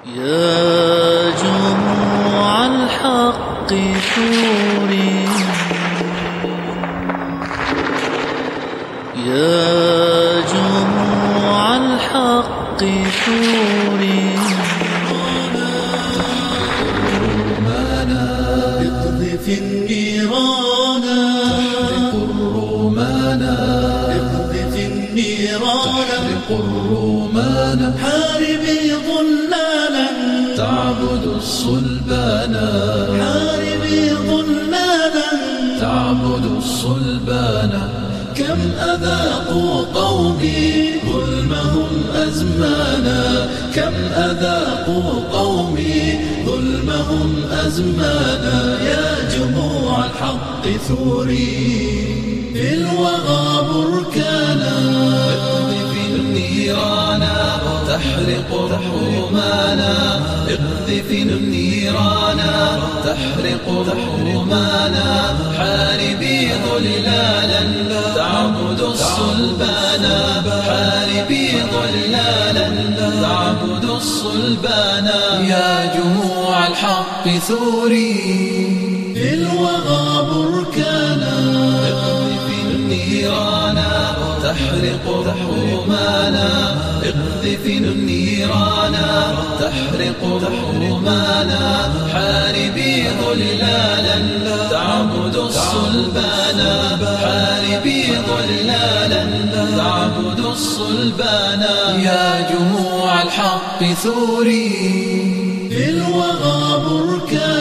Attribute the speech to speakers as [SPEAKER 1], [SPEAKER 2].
[SPEAKER 1] يا جموع الحق ثوري، يا جموع الحق ثوري، اقذف النيران،
[SPEAKER 2] تحرق الرومان،
[SPEAKER 1] اقذف النيران،
[SPEAKER 2] تحرق الرومان،
[SPEAKER 1] حاربي ضلالا
[SPEAKER 2] تعبد الصلبان،
[SPEAKER 1] حاربي ضلالا
[SPEAKER 2] تعبد الصلبان.
[SPEAKER 1] كم أذاقوا قومي ظلمهم أزمانا، كم أذاقوا قومي ظلمهم أزمانا. يا جموع الحق ثوري، في الوغى بركانا،
[SPEAKER 2] اقذف النيران، تحرق الرومان، اقذف النيران، تحرق الرومان، حاربي ضلالا تعبد الصلبان، حاربي ضلالا تعبد الصلبان. يا جموع الحق ثوري،
[SPEAKER 1] في الوغى بركانا،
[SPEAKER 2] اقذف النيران، تحرق الرومان، اقذف النيران، تحرق الرومان، حاربي ضلالا تعبد الصلبان، حاربي ضلالا تعبد الصلبان. يا جموع الحق ثوري،
[SPEAKER 1] في الوغى بركانا.